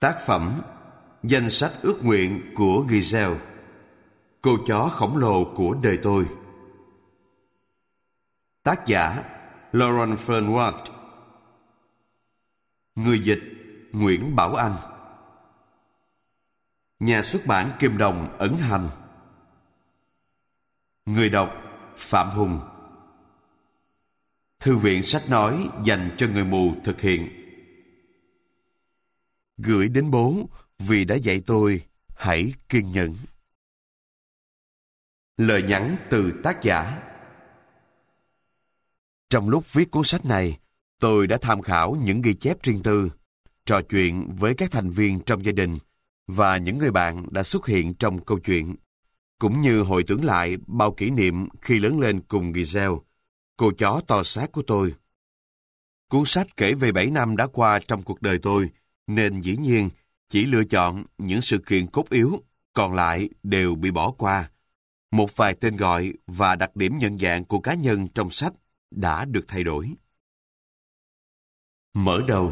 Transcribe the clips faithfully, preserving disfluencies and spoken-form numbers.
Tác phẩm Danh sách ước nguyện của Giselle, cô chó khổng lồ của đời tôi. Tác giả Lauren Fernwald. Người dịch Nguyễn Bảo Anh. Nhà xuất bản Kim Đồng ấn hành. Người đọc Phạm Hùng. Thư viện sách nói dành cho người mù thực hiện. Gửi đến bố vì đã dạy tôi hãy kiên nhẫn. Lời nhắn từ tác giả. Trong lúc viết cuốn sách này, tôi đã tham khảo những ghi chép riêng tư, trò chuyện với các thành viên trong gia đình và những người bạn đã xuất hiện trong câu chuyện, cũng như hồi tưởng lại bao kỷ niệm khi lớn lên cùng Giselle, cô chó to xác của tôi. Cuốn sách kể về bảy năm đã qua trong cuộc đời tôi, nên dĩ nhiên chỉ lựa chọn những sự kiện cốt yếu, còn lại đều bị bỏ qua. Một vài tên gọi và đặc điểm nhận dạng của cá nhân trong sách đã được thay đổi. Mở đầu.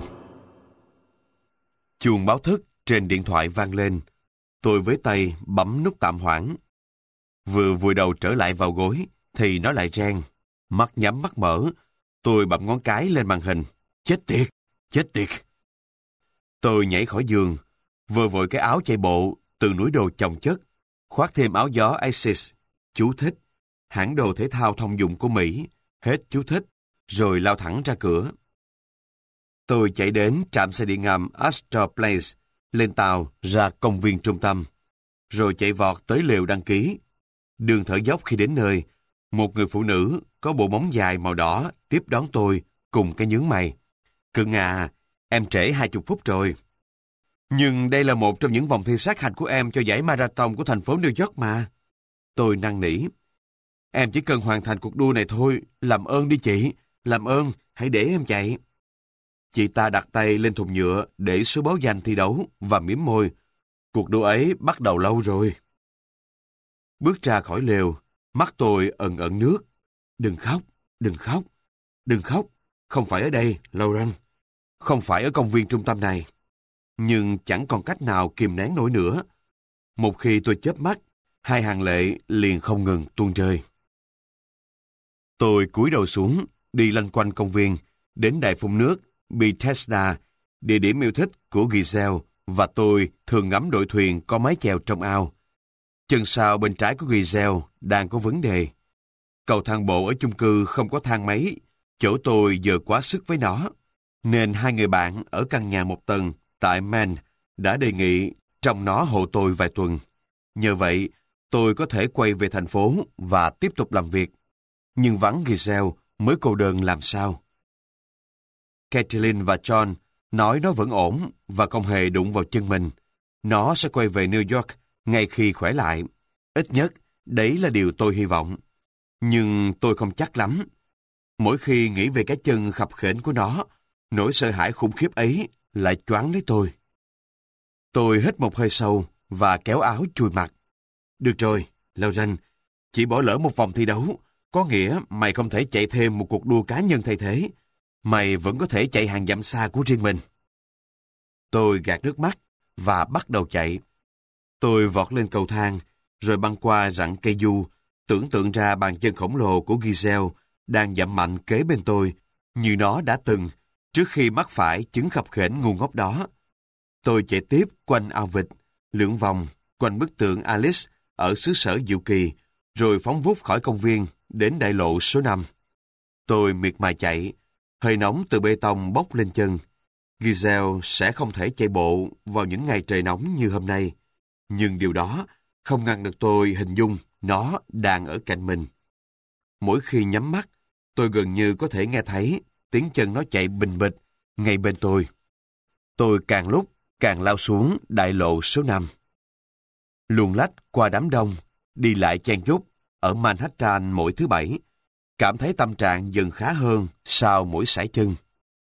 Chuông báo thức trên điện thoại vang lên. Tôi với tay bấm nút tạm hoãn. Vừa vùi đầu trở lại vào gối thì nó lại reng. Mắt nhắm mắt mở, tôi bấm ngón cái lên màn hình. Chết tiệt, chết tiệt. Tôi nhảy khỏi giường, vơ vội cái áo chạy bộ từ núi đồ chồng chất, khoác thêm áo gió Asics, chú thích, hãng đồ thể thao thông dụng của Mỹ, hết chú thích, rồi lao thẳng ra cửa. Tôi chạy đến trạm xe điện ngầm Astor Place, lên tàu ra công viên trung tâm, rồi chạy vọt tới lều đăng ký. Đường thở dốc khi đến nơi, một người phụ nữ có bộ móng dài màu đỏ tiếp đón tôi cùng cái nhướng mày. Cưng à, em trễ hai chục phút rồi. Nhưng đây là một trong những vòng thi sát hạch của em cho giải marathon của thành phố New York mà. Tôi năn nỉ. Em chỉ cần hoàn thành cuộc đua này thôi, làm ơn đi chị, làm ơn, hãy để em chạy. Chị ta đặt tay lên thùng nhựa để số báo danh thi đấu và mím môi. Cuộc đua ấy bắt đầu lâu rồi. Bước ra khỏi lều, mắt tôi ẩn ẩn nước. Đừng khóc, đừng khóc, đừng khóc. Không phải ở đây, Lauren. Không phải ở công viên trung tâm này. Nhưng chẳng còn cách nào kìm nén nổi nữa. Một khi tôi chớp mắt, hai hàng lệ liền không ngừng tuôn rơi. Tôi cúi đầu xuống, đi lanh quanh công viên, đến đài phun nước Bethesda, địa điểm yêu thích của Giselle, và tôi thường ngắm đội thuyền có mái chèo trong ao. Chân sau bên trái của Giselle đang có vấn đề. Cầu thang bộ ở chung cư không có thang máy, chỗ tôi giờ quá sức với nó, nên hai người bạn ở căn nhà một tầng tại Maine đã đề nghị trông nó hộ tôi vài tuần. Nhờ vậy, tôi có thể quay về thành phố và tiếp tục làm việc. Nhưng vắng Giselle mới cô đơn làm sao? Kathleen và John nói nó vẫn ổn và không hề đụng vào chân mình. Nó sẽ quay về New York ngay khi khỏe lại. Ít nhất, đấy là điều tôi hy vọng. Nhưng tôi không chắc lắm. Mỗi khi nghĩ về cái chân khập khểnh của nó, nỗi sợ hãi khủng khiếp ấy lại choáng lấy tôi. Tôi hít một hơi sâu và kéo áo chùi mặt. Được rồi, Lauren, chỉ bỏ lỡ một vòng thi đấu, có nghĩa mày không thể chạy thêm một cuộc đua cá nhân thay thế. Mày vẫn có thể chạy hàng dặm xa của riêng mình. Tôi gạt nước mắt và bắt đầu chạy. Tôi vọt lên cầu thang, rồi băng qua rặng cây du, tưởng tượng ra bàn chân khổng lồ của Giselle đang dậm mạnh kế bên tôi, như nó đã từng, trước khi mắc phải chứng khập khểnh ngu ngốc đó. Tôi chạy tiếp quanh ao vịt, lượn vòng, quanh bức tượng Alice ở xứ sở diệu kỳ, rồi phóng vút khỏi công viên đến đại lộ số năm. Tôi miệt mài chạy, hơi nóng từ bê tông bốc lên chân. Giselle sẽ không thể chạy bộ vào những ngày trời nóng như hôm nay, nhưng điều đó không ngăn được tôi hình dung nó đang ở cạnh mình. Mỗi khi nhắm mắt, tôi gần như có thể nghe thấy tiếng chân nó chạy bình bịch ngay bên tôi. Tôi càng lúc càng lao xuống đại lộ số năm. Luồn lách qua đám đông, đi lại chen chúc ở Manhattan mỗi thứ bảy, cảm thấy tâm trạng dần khá hơn sau mỗi sải chân.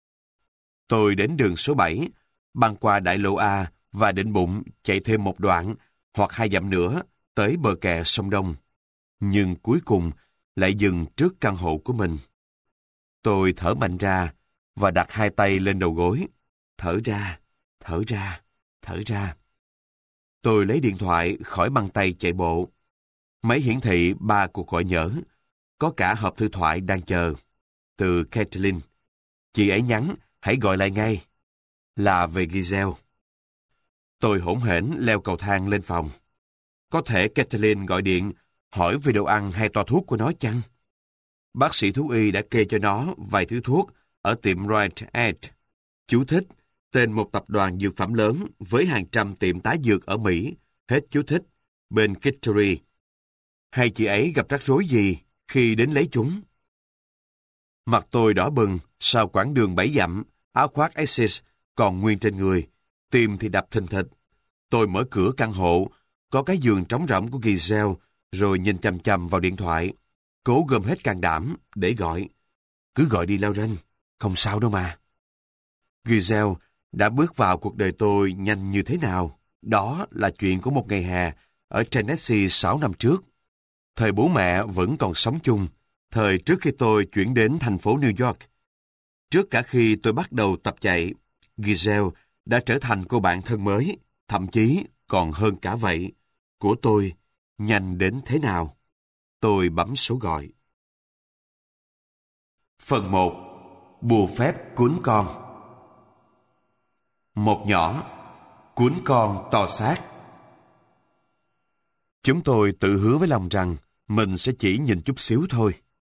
Tôi đến đường số bảy, băng qua đại lộ A và định bụng chạy thêm một đoạn hoặc hai dặm nữa tới bờ kè sông Đông. Nhưng cuối cùng lại dừng trước căn hộ của mình. Tôi thở mạnh ra và đặt hai tay lên đầu gối. Thở ra, thở ra, thở ra. Tôi lấy điện thoại khỏi băng tay chạy bộ. Máy hiển thị ba cuộc gọi nhỡ. Có cả hộp thư thoại đang chờ. Từ Kathleen. Chị ấy nhắn, hãy gọi lại ngay. Là về Giselle. Tôi hỗn hển leo cầu thang lên phòng. Có thể Kathleen gọi điện, hỏi về đồ ăn hay toa thuốc của nó chăng? Bác sĩ thú y đã kê cho nó vài thứ thuốc ở tiệm Right Aid. Chú thích, tên một tập đoàn dược phẩm lớn với hàng trăm tiệm tái dược ở Mỹ. Hết chú thích, bên Kittery. Hay chị ấy gặp rắc rối gì khi đến lấy chúng? Mặt tôi đỏ bừng sau quãng đường bảy dặm, áo khoác Essex còn nguyên trên người, tim thì đập thình thịch. Tôi mở cửa căn hộ, có cái giường trống rỗng của Giselle, rồi nhìn chằm chằm vào điện thoại, cố gom hết can đảm để gọi. Cứ gọi đi Lauren, không sao đâu mà. Giselle đã bước vào cuộc đời tôi nhanh như thế nào? Đó là chuyện của một ngày hè ở Tennessee sáu năm trước. Thời bố mẹ vẫn còn sống chung, thời trước khi tôi chuyển đến thành phố New York. Trước cả khi tôi bắt đầu tập chạy, Giselle đã trở thành cô bạn thân mới, thậm chí còn hơn cả vậy. Của tôi, nhanh đến thế nào? Tôi bấm số gọi. Phần một. Bùa phép cuốn con. Một nhỏ, cuốn con to xác. Chúng tôi tự hứa với lòng rằng mình sẽ chỉ nhìn chút xíu thôi.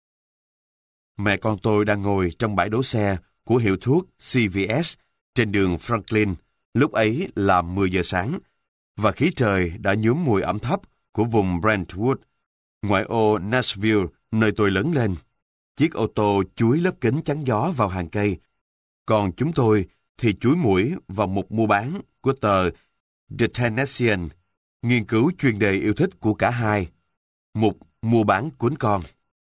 Mẹ con tôi đang ngồi trong bãi đỗ xe của hiệu thuốc xê vê ét trên đường Franklin. Lúc ấy là mười giờ sáng, và khí trời đã nhuốm mùi ẩm thấp của vùng Brentwood, ngoại ô Nashville, nơi tôi lớn lên. Chiếc ô tô chúi lớp kính chắn gió vào hàng cây, còn chúng tôi thì chúi mũi vào một mua bán của tờ The Tennessean, nghiên cứu chuyên đề yêu thích của cả hai, mục mua bán cuốn con.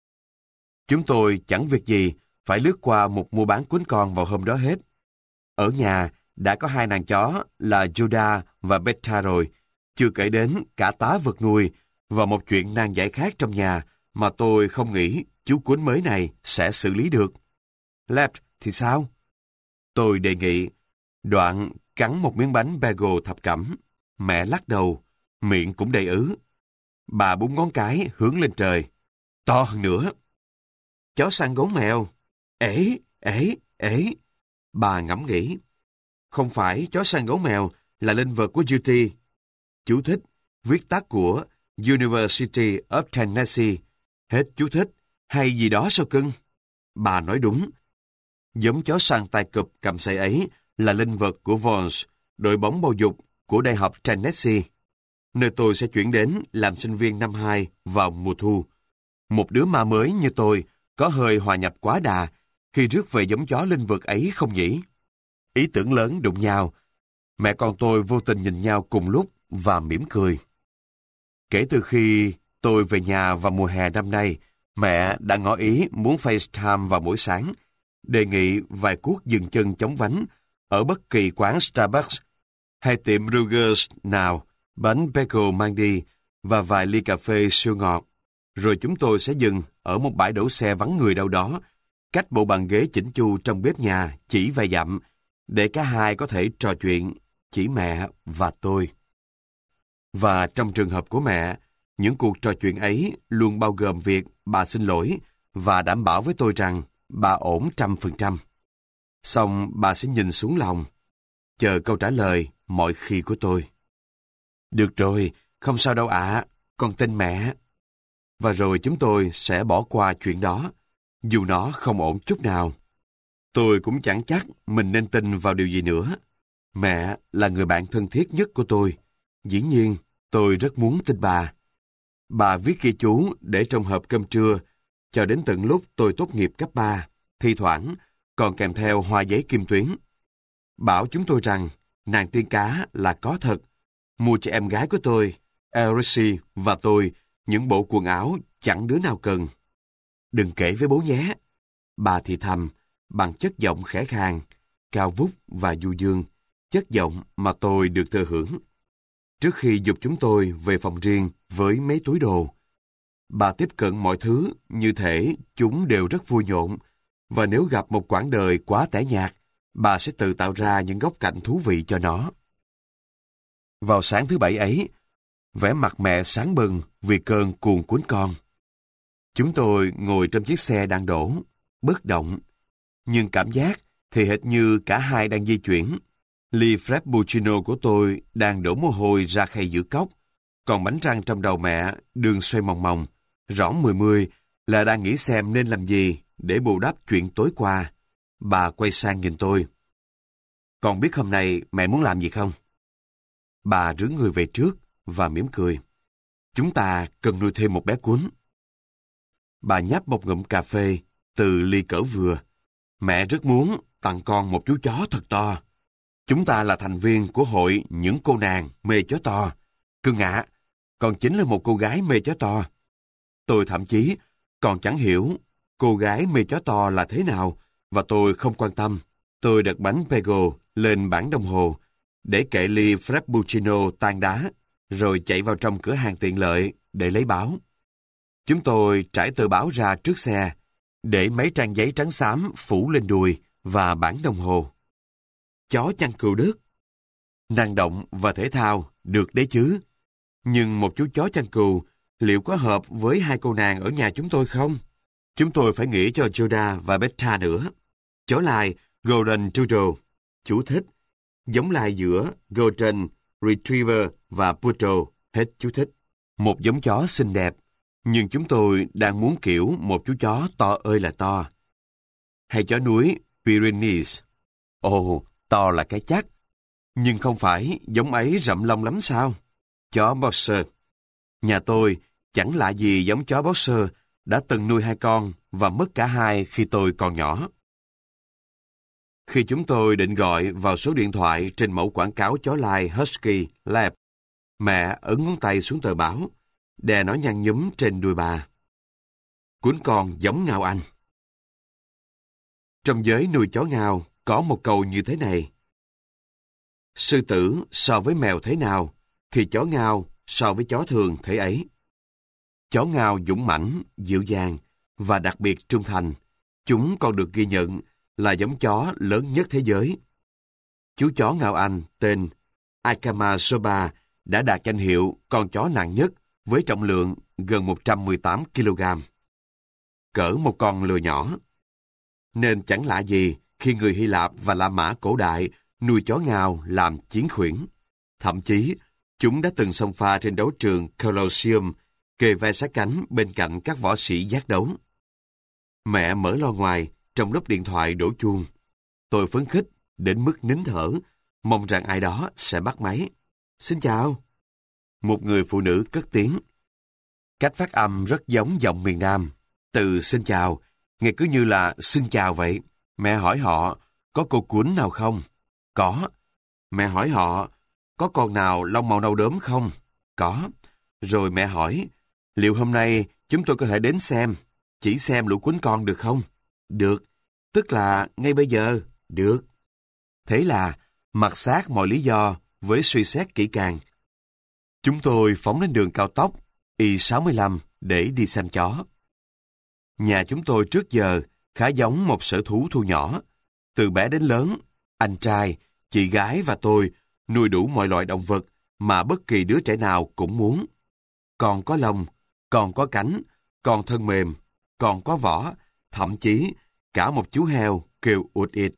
Chúng tôi chẳng việc gì phải lướt qua một mua bán cuốn con vào hôm đó hết. Ở nhà đã có hai nàng chó là Judah và Beta rồi, chưa kể đến cả tá vật nuôi và một chuyện nan giải khác trong nhà mà tôi không nghĩ chú cuốn mới này sẽ xử lý được. Left thì sao? Tôi đề nghị. Đoạn cắn một miếng bánh bagel thập cẩm. Mẹ lắc đầu, miệng cũng đầy ứ. Bà búng ngón cái hướng lên trời. To hơn nữa. Chó săn gấu mèo. Ế, ế, ế. Bà ngẫm nghĩ. Không phải chó săn gấu mèo là linh vật của Duty. Chú thích, viết tắt của University of Tennessee. Hết chú thích, hay gì đó sao cưng? Bà nói đúng. Giống chó săn tai cụp cầm sậy ấy là linh vật của Vons, đội bóng bầu dục của Đại học Tennessee, nơi tôi sẽ chuyển đến làm sinh viên năm hai vào mùa thu. Một đứa ma mới như tôi có hơi hòa nhập quá đà khi rước về giống chó linh vật ấy không nhỉ? Ý tưởng lớn đụng nhau. Mẹ con tôi vô tình nhìn nhau cùng lúc và mỉm cười. Kể từ khi tôi về nhà vào mùa hè năm nay, mẹ đã ngỏ ý muốn FaceTime vào buổi sáng, đề nghị vài cuốc dừng chân chống vánh ở bất kỳ quán Starbucks hay tiệm Rugers nào, bánh bagel mang đi và vài ly cà phê siêu ngọt. Rồi chúng tôi sẽ dừng ở một bãi đỗ xe vắng người đâu đó, cách bộ bàn ghế chỉnh chu trong bếp nhà chỉ vài dặm, để cả hai có thể trò chuyện, chỉ mẹ và tôi. Và trong trường hợp của mẹ, những cuộc trò chuyện ấy luôn bao gồm việc bà xin lỗi và đảm bảo với tôi rằng bà ổn trăm phần trăm. Xong bà sẽ nhìn xuống lòng, chờ câu trả lời mọi khi của tôi. Được rồi, không sao đâu ạ, con tin mẹ. Và rồi chúng tôi sẽ bỏ qua chuyện đó, dù nó không ổn chút nào. Tôi cũng chẳng chắc mình nên tin vào điều gì nữa. Mẹ là người bạn thân thiết nhất của tôi. Dĩ nhiên, tôi rất muốn tin bà. Bà viết ghi chú để trong hộp cơm trưa, cho đến tận lúc tôi tốt nghiệp cấp ba, thi thoảng còn kèm theo hoa giấy kim tuyến. Bảo chúng tôi rằng nàng tiên cá là có thật, mua cho em gái của tôi, Elsie và tôi, những bộ quần áo chẳng đứa nào cần. Đừng kể với bố nhé. Bà thì thầm, bằng chất giọng khẽ khàng, cao vút và du dương, chất giọng mà tôi được thừa hưởng. Trước khi giục chúng tôi về phòng riêng với mấy túi đồ, bà tiếp cận mọi thứ như thể chúng đều rất vui nhộn, và nếu gặp một quãng đời quá tẻ nhạt, bà sẽ tự tạo ra những góc cạnh thú vị cho nó. Vào sáng thứ bảy ấy, vẻ mặt mẹ sáng bừng vì cơn cuồng cuốn con. Chúng tôi ngồi trong chiếc xe đang đổ, bất động, nhưng cảm giác thì hệt như cả hai đang di chuyển. Ly Frappuccino của tôi đang đổ mồ hôi ra khay giữa cốc, còn bánh răng trong đầu mẹ đường xoay mòng mòng, rõ mười mươi là đang nghĩ xem nên làm gì để bù đắp chuyện tối qua. Bà quay sang nhìn tôi. Con biết hôm nay mẹ muốn làm gì không? Bà rướn người về trước và mỉm cười. Chúng ta cần nuôi thêm một bé cún. Bà nhấp một ngụm cà phê từ ly cỡ vừa. Mẹ rất muốn tặng con một chú chó thật to. Chúng ta là thành viên của hội những cô nàng mê chó to. Cưng ạ, con chính là một cô gái mê chó to. Tôi thậm chí còn chẳng hiểu cô gái mê chó to là thế nào, và tôi không quan tâm. Tôi đặt bánh bagel lên bảng đồng hồ để kệ ly Frappuccino tan đá, rồi chạy vào trong cửa hàng tiện lợi để lấy báo. Chúng tôi trải tờ báo ra trước xe, để mấy trang giấy trắng xám phủ lên đùi và bảng đồng hồ. Chó chăn cừu Đức. Năng động và thể thao, được đấy chứ. Nhưng một chú chó chăn cừu liệu có hợp với hai cô nàng ở nhà chúng tôi không? Chúng tôi phải nghĩ cho Yoda và Beta nữa. Chó lai Golden Doodle. Chú thích. Giống lai giữa Golden Retriever và Poodle. Hết chú thích. Một giống chó xinh đẹp. Nhưng chúng tôi đang muốn kiểu một chú chó to ơi là to. Hay chó núi Pyrenees. Ồ, to là cái chắc. Nhưng không phải giống ấy rậm lông lắm sao? Chó Boxer. Nhà tôi chẳng lạ gì giống chó Boxer đã từng nuôi hai con và mất cả hai khi tôi còn nhỏ. Khi chúng tôi định gọi vào số điện thoại trên mẫu quảng cáo chó lai Husky Lab, mẹ ấn ngón tay xuống tờ báo, đè nó nhăn nhúm trên đùi bà. Cuốn con giống Ngao Anh. Trong giới nuôi chó Ngao có một câu như thế này. Sư tử so với mèo thế nào, thì chó Ngao so với chó thường thế ấy. Chó Ngao dũng mãnh, dịu dàng và đặc biệt trung thành. Chúng còn được ghi nhận là giống chó lớn nhất thế giới. Chú chó Ngao Anh tên Akama Soba đã đạt danh hiệu con chó nặng nhất với trọng lượng gần một trăm mười tám ki lô gam. Cỡ một con lừa nhỏ. Nên chẳng lạ gì khi người Hy Lạp và La Mã cổ đại nuôi chó Ngao làm chiến khuyển. Thậm chí, chúng đã từng xông pha trên đấu trường Colosseum, kề vai sát cánh bên cạnh các võ sĩ giác đấu. Mẹ mở loa ngoài trong lúc điện thoại đổ chuông. Tôi phấn khích đến mức nín thở, mong rằng ai đó sẽ bắt máy. Xin chào. Một người phụ nữ cất tiếng. Cách phát âm rất giống giọng miền Nam. Từ xin chào, nghe cứ như là xin chào vậy. Mẹ hỏi họ, có cô cuốn nào không? Có. Mẹ hỏi họ, có con nào lông màu nâu đốm không? Có. Rồi mẹ hỏi, liệu hôm nay chúng tôi có thể đến xem, chỉ xem lũ cuốn con được không? Được. Tức là ngay bây giờ? Được. Thế là, mặc xác mọi lý do với suy xét kỹ càng. Chúng tôi phóng lên đường cao tốc I sáu mươi lăm để đi xem chó. Nhà chúng tôi trước giờ khá giống một sở thú thu nhỏ. Từ bé đến lớn, anh trai, chị gái và tôi nuôi đủ mọi loại động vật mà bất kỳ đứa trẻ nào cũng muốn. Còn có lông, còn có cánh, còn thân mềm, còn có vỏ, thậm chí cả một chú heo kêu ụt ịt.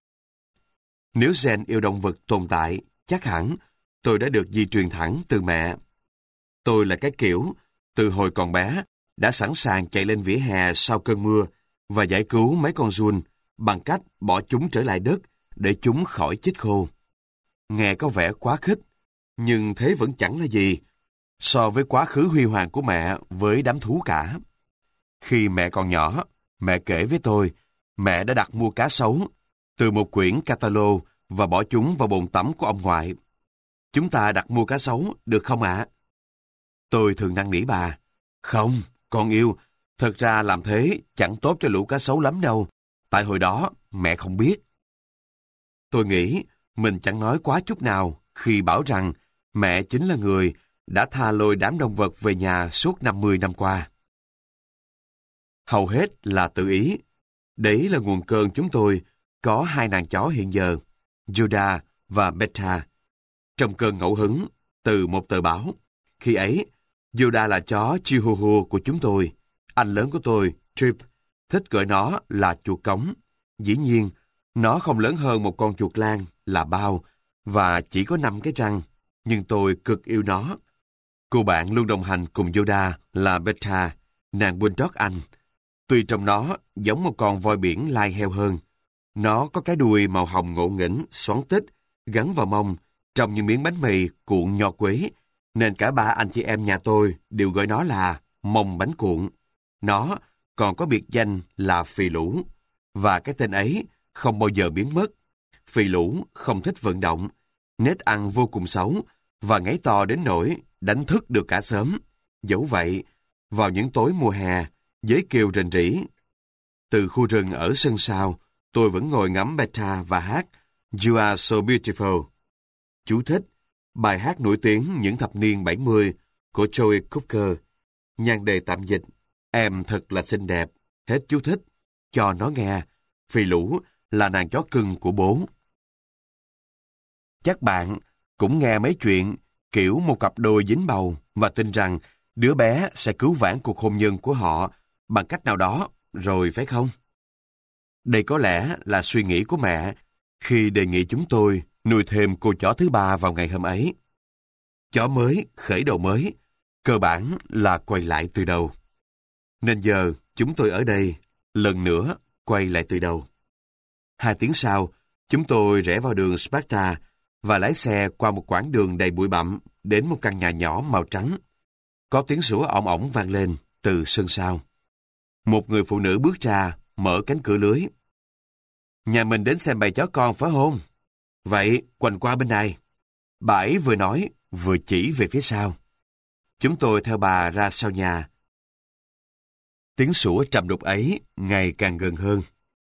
Nếu gen yêu động vật tồn tại, chắc hẳn tôi đã được di truyền thẳng từ mẹ. Tôi là cái kiểu, từ hồi còn bé, đã sẵn sàng chạy lên vỉa hè sau cơn mưa và giải cứu mấy con giun bằng cách bỏ chúng trở lại đất để chúng khỏi chết khô. Nghe có vẻ quá khích, nhưng thế vẫn chẳng là gì so với quá khứ huy hoàng của mẹ với đám thú cả. Khi mẹ còn nhỏ, mẹ kể với tôi, mẹ đã đặt mua cá sấu từ một quyển catalog và bỏ chúng vào bồn tắm của ông ngoại. Chúng ta đặt mua cá sấu, được không ạ? Tôi thường năn nỉ bà. Không, con yêu, thật ra làm thế chẳng tốt cho lũ cá sấu lắm đâu, tại hồi đó mẹ không biết. Tôi nghĩ mình chẳng nói quá chút nào khi bảo rằng mẹ chính là người đã tha lôi đám động vật về nhà suốt năm mươi năm qua. Hầu hết là tự ý. Đấy là nguồn cơn chúng tôi có hai nàng chó hiện giờ, Yoda và Beta. Trong cơn ngẫu hứng, từ một tờ báo. Khi ấy, Yoda là chó Chihuahua của chúng tôi. Anh lớn của tôi, Trip, thích gọi nó là chuột cống. Dĩ nhiên, nó không lớn hơn một con chuột lang là bao và chỉ có năm cái răng, nhưng tôi cực yêu nó. Cô bạn luôn đồng hành cùng Yoda là Beta, nàng bulldog Anh. Tuy trông nó giống một con voi biển lai heo hơn, nó có cái đuôi màu hồng ngộ nghĩnh, xoắn tích, gắn vào mông, trông như miếng bánh mì cuộn nho quế, nên cả ba anh chị em nhà tôi đều gọi nó là mông bánh cuộn. Nó còn có biệt danh là Phì Lũ, và cái tên ấy không bao giờ biến mất. Phì Lũ không thích vận động, nết ăn vô cùng xấu, và ngáy to đến nỗi đánh thức được cả xóm. Dẫu vậy, vào những tối mùa hè, với kêu rền rĩ, từ khu rừng ở sân sau, tôi vẫn ngồi ngắm Beta và hát You Are So Beautiful. Chú thích, bài hát nổi tiếng những thập niên bảy mươi của Joey Cooker. Nhan đề tạm dịch, em thật là xinh đẹp. Hết chú thích, cho nó nghe. Phì Lũ là nàng chó cưng của bố. Chắc bạn cũng nghe mấy chuyện kiểu một cặp đôi dính bầu và tin rằng đứa bé sẽ cứu vãn cuộc hôn nhân của họ bằng cách nào đó, rồi phải không? Đây có lẽ là suy nghĩ của mẹ khi đề nghị chúng tôi nuôi thêm cô chó thứ ba vào ngày hôm ấy. Chó mới, khởi đầu mới, cơ bản là quay lại từ đầu. Nên giờ chúng tôi ở đây, lần nữa quay lại từ đầu. Hai tiếng sau, chúng tôi rẽ vào đường Sparta và lái xe qua một quãng đường đầy bụi bặm đến một căn nhà nhỏ màu trắng. Có tiếng sủa ỏng ỏng vang lên từ sân sau. Một người phụ nữ bước ra, mở cánh cửa lưới. Nhà mình đến xem bầy chó con phải không? Vậy, quanh qua bên này. Bà ấy vừa nói, vừa chỉ về phía sau. Chúng tôi theo bà ra sau nhà. Tiếng sủa trầm đục ấy ngày càng gần hơn.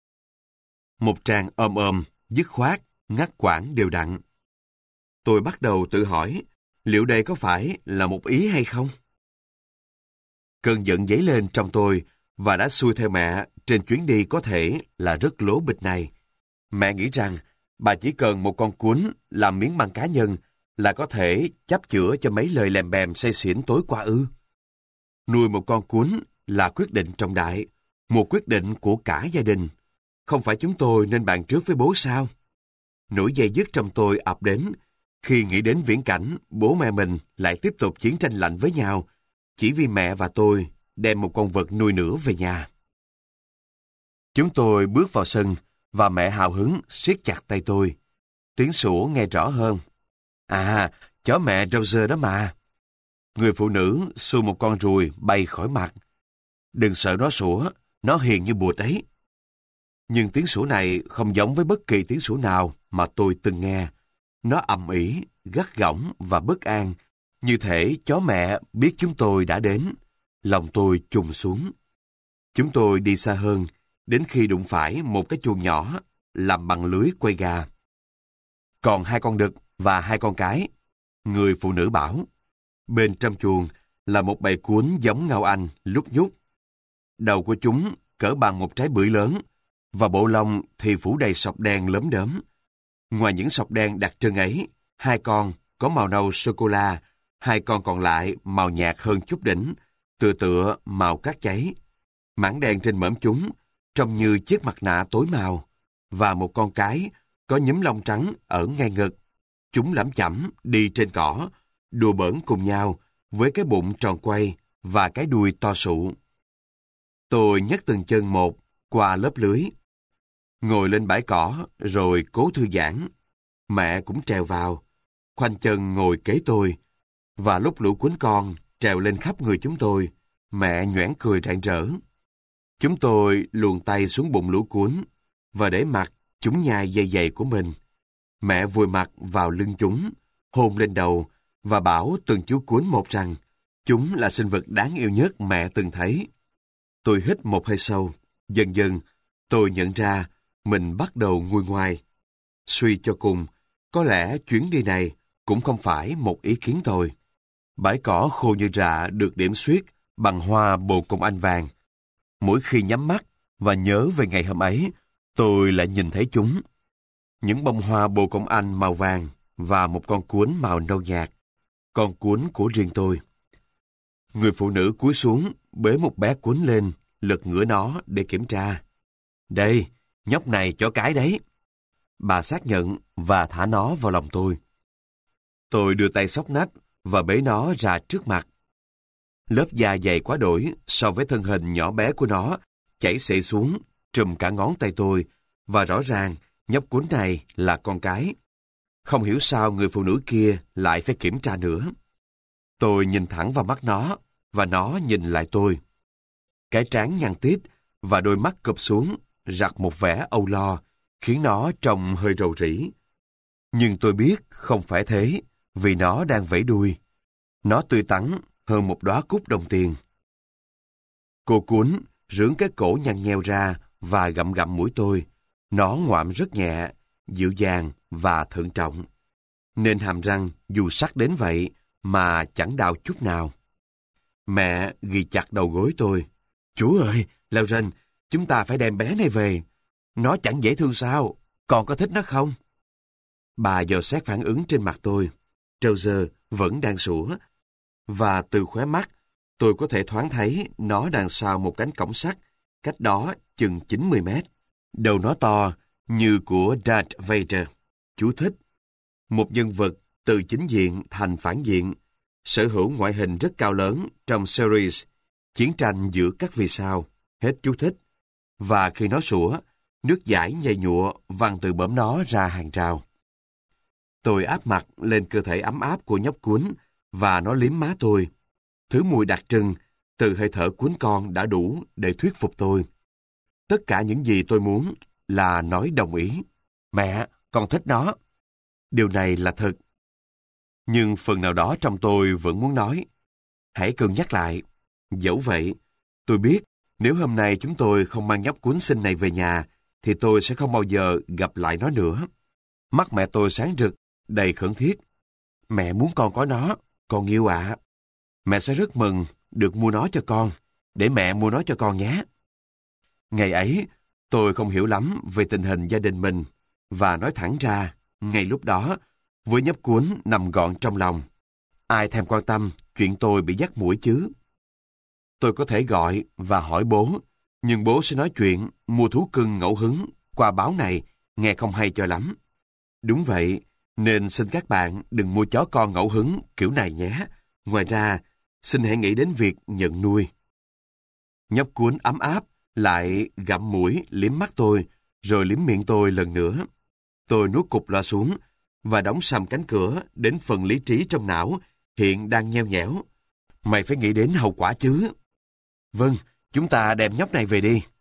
Một tràng ôm ôm, dứt khoát, ngắt quãng đều đặn. Tôi bắt đầu tự hỏi, liệu đây có phải là một ý hay không? Cơn giận dấy lên trong tôi và đã xuôi theo mẹ trên chuyến đi có thể là rất lố bịch này. Mẹ nghĩ rằng bà chỉ cần một con cún làm miếng băng cá nhân là có thể chắp chữa cho mấy lời lèm bèm say xỉn tối qua ư. Nuôi một con cún là quyết định trọng đại, một quyết định của cả gia đình. Không phải chúng tôi nên bàn trước với bố sao? Nỗi dây dứt trong tôi ập đến khi nghĩ đến viễn cảnh bố mẹ mình lại tiếp tục chiến tranh lạnh với nhau chỉ vì mẹ và tôi đem một con vật nuôi nữa về nhà. Chúng tôi bước vào sân và mẹ hào hứng siết chặt tay tôi. Tiếng sủa nghe rõ hơn. À, chó mẹ Roger đó mà. Người phụ nữ xua một con ruồi bay khỏi mặt. Đừng sợ nó sủa, nó hiền như bùa đấy. Nhưng tiếng sủa này không giống với bất kỳ tiếng sủa nào mà tôi từng nghe. Nó ầm ĩ, gắt gỏng và bất an, như thể chó mẹ biết chúng tôi đã đến. Lòng tôi trùng xuống. Chúng tôi đi xa hơn, đến khi đụng phải một cái chuồng nhỏ làm bằng lưới quay gà. Còn hai con đực và hai con cái. Người phụ nữ bảo. Bên trong chuồng là một bầy cuốn giống ngao Anh lúc nhúc. Đầu của chúng cỡ bằng một trái bưởi lớn, và bộ lông thì phủ đầy sọc đen lốm đốm. Ngoài những sọc đen đặc trưng ấy, hai con có màu nâu sô-cô-la, hai con còn lại màu nhạt hơn chút đỉnh, tựa tựa màu cát cháy. Mảng đen trên mõm chúng trông như chiếc mặt nạ tối màu, và một con cái có nhúm lông trắng ở ngay ngực. Chúng lẩm chẩm đi trên cỏ, đùa bỡn cùng nhau với cái bụng tròn quay và cái đuôi to sụ. Tôi nhấc từng chân một qua lớp lưới, ngồi lên bãi cỏ rồi cố thư giãn. Mẹ cũng trèo vào, khoanh chân ngồi kế tôi, và lúc lũ cuốn con trèo lên khắp người chúng tôi, mẹ nhoẻn cười rạng rỡ. Chúng tôi luồn tay xuống bụng lũ cuốn và để mặc chúng nhai dây giày của mình. Mẹ vùi mặt vào lưng chúng, hôn lên đầu và bảo từng chú cuốn một rằng chúng là sinh vật đáng yêu nhất mẹ từng thấy. Tôi hít một hơi sâu. Dần dần, tôi nhận ra mình bắt đầu nguôi ngoai. Suy cho cùng, có lẽ chuyến đi này cũng không phải một ý kiến tôi. Bãi cỏ khô như rạ được điểm xuyết bằng hoa bồ công anh vàng. Mỗi khi nhắm mắt và nhớ về ngày hôm ấy, tôi lại nhìn thấy chúng. Những bông hoa bồ công anh màu vàng và một con cuốn màu nâu nhạt. con cuốn của riêng tôi. Người phụ nữ cúi xuống, bế một bé cuốn lên, lật ngửa nó để kiểm tra. Đây, nhóc này cho cái đấy. Bà xác nhận và thả nó vào lòng tôi. Tôi đưa tay xốc nách và bế nó ra trước mặt. Lớp da dày quá đổi so với thân hình nhỏ bé của nó, chảy xệ xuống, trùm cả ngón tay tôi, và rõ ràng nhóc cuốn này là con cái. Không hiểu sao người phụ nữ kia lại phải kiểm tra nữa. Tôi nhìn thẳng vào mắt nó, và nó nhìn lại tôi. Cái trán nhăn tít và đôi mắt cụp xuống, rặt một vẻ âu lo, khiến nó trông hơi rầu rĩ. Nhưng tôi biết không phải thế, vì nó đang vẫy đuôi. Nó tươi tắn hơn một đóa cúc đồng tiền. Cô cuốn rưỡng cái cổ nhăn nheo ra và gặm gặm mũi tôi. Nó ngoạm rất nhẹ, dịu dàng và thận trọng. Nên hàm răng dù sắc đến vậy mà chẳng đau chút nào. Mẹ ghi chặt đầu gối tôi. Chú ơi, Lauren, chúng ta phải đem bé này về. Nó chẳng dễ thương sao? Con có thích nó không? Bà dò xét phản ứng trên mặt tôi. Trouser vẫn đang sủa. Và từ khóe mắt, tôi có thể thoáng thấy nó đang sau một cánh cổng sắt, cách đó chừng chín mươi mét. Đầu nó to như của Darth Vader. Chú thích. Một nhân vật từ chính diện thành phản diện, sở hữu ngoại hình rất cao lớn trong series Chiến tranh giữa các vì sao. Hết chú thích. Và khi nó sủa, nước dãi nhầy nhụa văng từ bõm nó ra hàng rào. Tôi áp mặt lên cơ thể ấm áp của nhóc cuốn và nó liếm má tôi. Thứ mùi đặc trưng từ hơi thở cuốn con đã đủ để thuyết phục tôi. Tất cả những gì tôi muốn là nói đồng ý. Mẹ, con thích nó. Điều này là thật. Nhưng phần nào đó trong tôi vẫn muốn nói. Hãy cân nhắc lại. Dẫu vậy, tôi biết nếu hôm nay chúng tôi không mang nhóc cuốn xinh này về nhà, thì tôi sẽ không bao giờ gặp lại nó nữa. Mắt mẹ tôi sáng rực, đầy khẩn thiết. Mẹ muốn con có nó, con yêu ạ. Mẹ sẽ rất mừng được mua nó cho con, để mẹ mua nó cho con nhé. Ngày ấy, tôi không hiểu lắm về tình hình gia đình mình, và nói thẳng ra, ngay lúc đó, với nhóc cuốn nằm gọn trong lòng. Ai thèm quan tâm chuyện tôi bị dắt mũi chứ? Tôi có thể gọi và hỏi bố, nhưng bố sẽ nói chuyện mua thú cưng ngẫu hứng qua báo này nghe không hay cho lắm. Đúng vậy, nên xin các bạn đừng mua chó con ngẫu hứng kiểu này nhé. Ngoài ra, xin hãy nghĩ đến việc nhận nuôi. Nhóc cuốn ấm áp lại gặm mũi liếm mắt tôi, rồi liếm miệng tôi lần nữa. Tôi nuốt cục loa xuống và đóng sầm cánh cửa đến phần lý trí trong não hiện đang nheo nhẽo. Mày phải nghĩ đến hậu quả chứ. Vâng, chúng ta đem nhóc này về đi.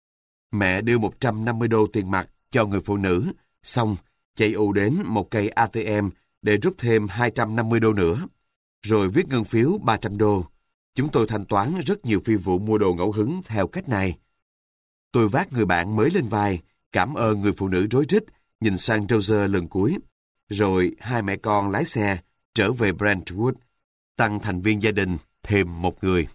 Mẹ đưa một trăm năm mươi đô tiền mặt cho người phụ nữ, xong chạy ù đến một cây a tê em để rút thêm hai trăm năm mươi đô nữa, rồi viết ngân phiếu ba trăm đô. Chúng tôi thanh toán rất nhiều phi vụ mua đồ ngẫu hứng theo cách này. Tôi vác người bạn mới lên vai, cảm ơn người phụ nữ rối rít, nhìn sang Roger lần cuối. Rồi hai mẹ con lái xe trở về Brentwood, tăng thành viên gia đình thêm một người.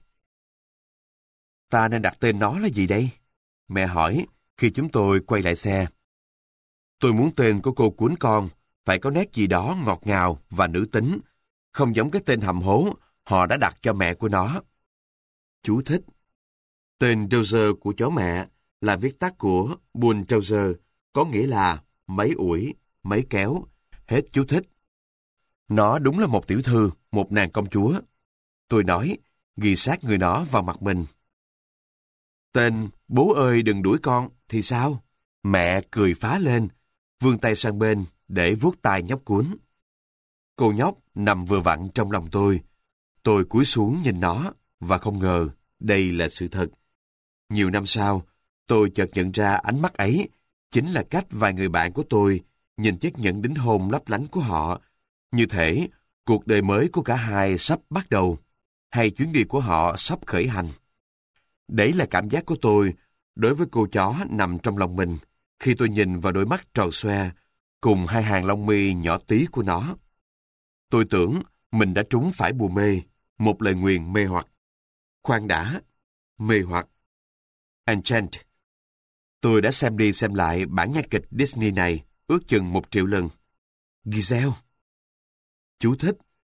Ta nên đặt tên nó là gì đây? Mẹ hỏi khi chúng tôi quay lại xe. Tôi muốn tên của cô cuốn con phải có nét gì đó ngọt ngào và nữ tính, không giống cái tên hầm hố họ đã đặt cho mẹ của nó. Chú thích. Tên Roger của chó mẹ là viết tắt của Bull Roger, có nghĩa là mấy ủi, mấy kéo. Hết chú thích. Nó đúng là một tiểu thư, một nàng công chúa. Tôi nói, ghi sát người nó vào mặt mình. Tên Bố ơi đừng đuổi con thì sao? Mẹ cười phá lên, vươn tay sang bên để vuốt tai nhóc cuốn. Cô nhóc nằm vừa vặn trong lòng tôi. Tôi cúi xuống nhìn nó và không ngờ đây là sự thật. Nhiều năm sau, tôi chợt nhận ra ánh mắt ấy chính là cách vài người bạn của tôi nhìn chiếc nhẫn đính hôn lấp lánh của họ. Như thể cuộc đời mới của cả hai sắp bắt đầu, hay chuyến đi của họ sắp khởi hành. Đấy là cảm giác của tôi đối với cô chó nằm trong lòng mình khi tôi nhìn vào đôi mắt tròn xoe cùng hai hàng lông mi nhỏ tí của nó. Tôi tưởng mình đã trúng phải bùa mê, một lời nguyền mê hoặc. Khoan đã, mê hoặc. Enchant. Tôi đã xem đi xem lại bản nhạc kịch Disney này ước chừng một triệu lần. Giselle. Chú thích.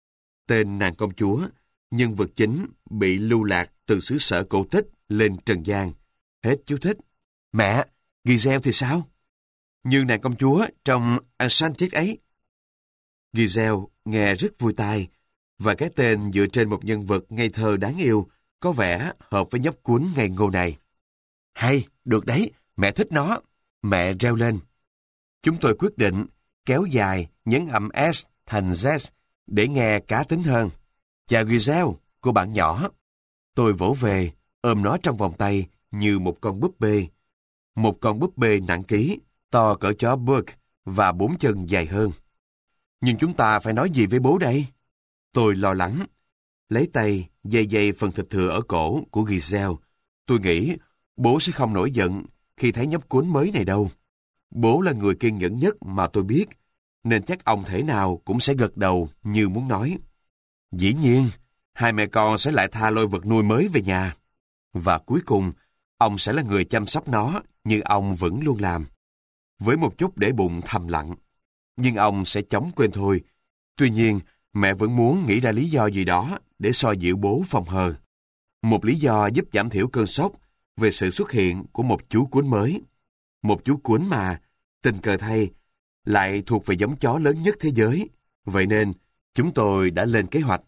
Tên nàng công chúa, nhân vật chính bị lưu lạc từ xứ sở cổ tích lên trần gian. Hết chú thích. Mẹ, Giselle thì sao? Như nàng công chúa trong Enchanted ấy. Giselle nghe rất vui tai, và cái tên dựa trên một nhân vật ngây thơ đáng yêu, có vẻ hợp với nhóc cuốn ngây ngô này. Hay, được đấy, mẹ thích nó. Mẹ reo lên. Chúng tôi quyết định kéo dài nhấn âm S thành Z để nghe cá tính hơn. Chào Giselle, cô bạn nhỏ. Tôi vỗ về, ôm nó trong vòng tay như một con búp bê. Một con búp bê nặng ký, to cỡ chó Burke và bốn chân dài hơn. Nhưng chúng ta phải nói gì với bố đây? Tôi lo lắng. Lấy tay dây dây phần thịt thừa ở cổ của Giselle. Tôi nghĩ bố sẽ không nổi giận khi thấy nhóc cuốn mới này đâu. Bố là người kiên nhẫn nhất mà tôi biết, nên chắc ông thể nào cũng sẽ gật đầu như muốn nói. Dĩ nhiên, hai mẹ con sẽ lại tha lôi vật nuôi mới về nhà. Và cuối cùng, ông sẽ là người chăm sóc nó như ông vẫn luôn làm. Với một chút để bụng thầm lặng. Nhưng ông sẽ chóng quên thôi. Tuy nhiên, mẹ vẫn muốn nghĩ ra lý do gì đó để xoa dịu bố phòng hờ. Một lý do giúp giảm thiểu cơn sốc về sự xuất hiện của một chú cuốn mới. Một chú cuốn mà, tình cờ thay, lại thuộc về giống chó lớn nhất thế giới. Vậy nên, chúng tôi đã lên kế hoạch.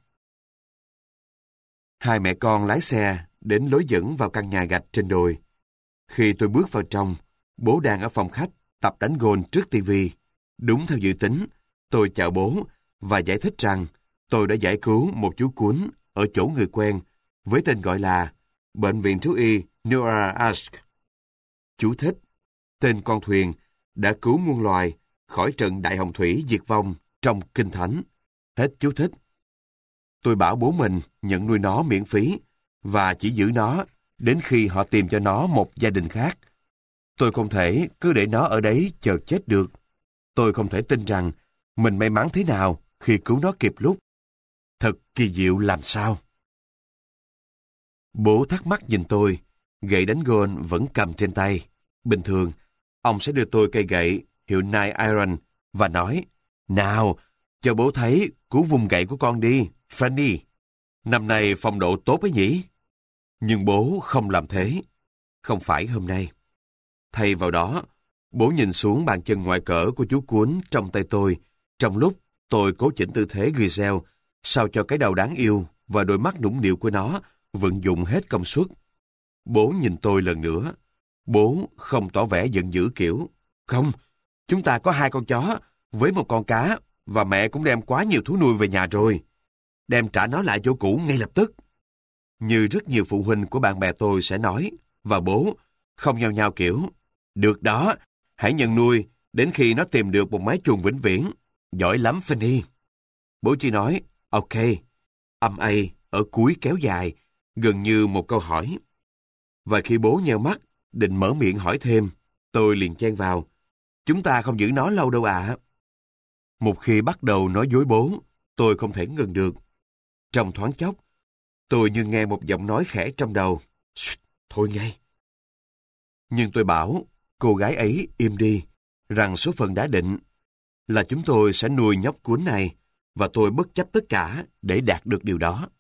Hai mẹ con lái xe đến lối dẫn vào căn nhà gạch trên đồi. Khi tôi bước vào trong, bố đang ở phòng khách tập đánh gôn trước tivi. Đúng theo dự tính, tôi chào bố và giải thích rằng tôi đã giải cứu một chú cuốn ở chỗ người quen với tên gọi là Bệnh viện thú y Noah Ask. Chú thích: tên con thuyền đã cứu muôn loài khỏi trận đại hồng thủy diệt vong trong Kinh Thánh. Hết chú thích. Tôi bảo bố mình nhận nuôi nó miễn phí và chỉ giữ nó đến khi họ tìm cho nó một gia đình khác. Tôi không thể cứ để nó ở đấy chờ chết được. Tôi không thể tin rằng mình may mắn thế nào khi cứu nó kịp lúc. Thật kỳ diệu làm sao. Bố thắc mắc nhìn tôi, gậy đánh gôn vẫn cầm trên tay. Bình thường, ông sẽ đưa tôi cây gậy hiệu Knight Iron và nói, nào, cho bố thấy cú vùng gậy của con đi, Fanny. Năm nay phong độ tốt ấy nhỉ? Nhưng bố không làm thế. Không phải hôm nay. Thay vào đó, bố nhìn xuống bàn chân ngoại cỡ của chú cuốn trong tay tôi, trong lúc tôi cố chỉnh tư thế Giselle, sao cho cái đầu đáng yêu và đôi mắt nũng nịu của nó vận dụng hết công suất. Bố nhìn tôi lần nữa. Bố không tỏ vẻ giận dữ kiểu, không, chúng ta có hai con chó với một con cá và mẹ cũng đem quá nhiều thú nuôi về nhà rồi. Đem trả nó lại chỗ cũ ngay lập tức. Như rất nhiều phụ huynh của bạn bè tôi sẽ nói, và bố không nhao nhao kiểu, được đó, hãy nhận nuôi đến khi nó tìm được một mái chuồng vĩnh viễn. Giỏi lắm, Fanny. Bố chỉ nói, ok, âm A ở cuối kéo dài, gần như một câu hỏi. Và khi bố nheo mắt, định mở miệng hỏi thêm, tôi liền chen vào, chúng ta không giữ nó lâu đâu ạ. Một khi bắt đầu nói dối bố, tôi không thể ngừng được. Trong thoáng chốc, tôi như nghe một giọng nói khẽ trong đầu, thôi ngay. Nhưng tôi bảo, cô gái ấy im đi, rằng số phận đã định, là chúng tôi sẽ nuôi nhóc cuốn này, và tôi bất chấp tất cả để đạt được điều đó.